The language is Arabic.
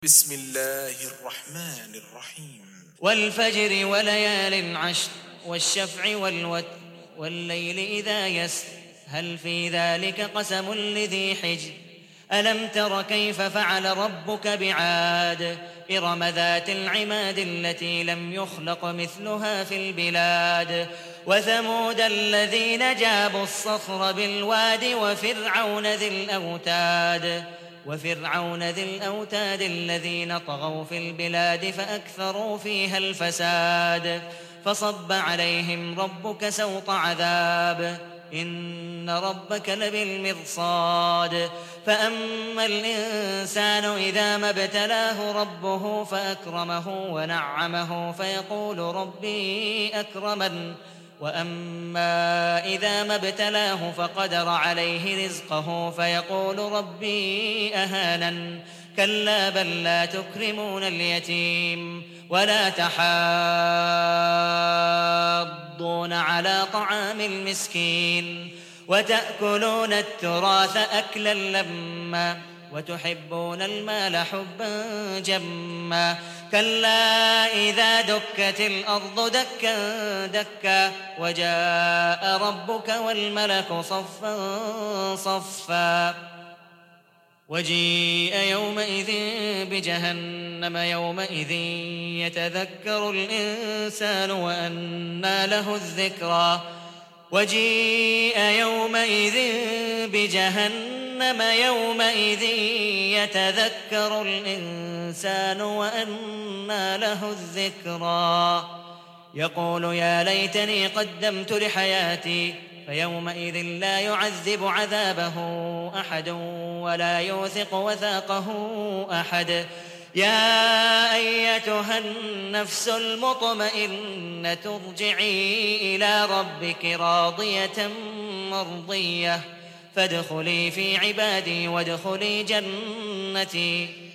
بسم الله الرحمن الرحيم والفجر وليال عشر والشفع والوتر والليل إذا يسر هل في ذلك قسم لذي حجر ألم تر كيف فعل ربك بعاد إرم ذات العماد التي لم يخلق مثلها في البلاد وثمود الذين جابوا الصخر بالواد وفرعون ذي الأوتاد الذين طغوا في البلاد فأكثروا فيها الفساد فصب عليهم ربك سوط عذاب إن ربك لبالمرصاد فأما الإنسان إذا ما ابتلاه ربه فأكرمه ونعمه فيقول ربي أكرمن وأما إذا ما ابتلاه فقدر عليه رزقه فيقول ربي أهانن كلا بل لا تكرمون اليتيم ولا تحاضون على طعام المسكين وتأكلون التراث أكلا لما وتحبون المال حبا جما كلا إذا دكت الأرض دكا دكا وجاء ربك والملك صفا صفا وجيء يومئذ بجهنم يومئذ يتذكر الإنسان وأنى له الذكرى وجيء يومئذ بجهنم يومئذ يتذكر الإنسان وأنى له الذكرى يقول يا ليتني قدمت لحياتي فيومئذ لا يعذب عذابه أحد ولا يوثق وثاقه أحد يا أيتها النفس المطمئنة ارجعي إلى ربك راضية مرضية فادخلي في عبادي وادخلي جنتي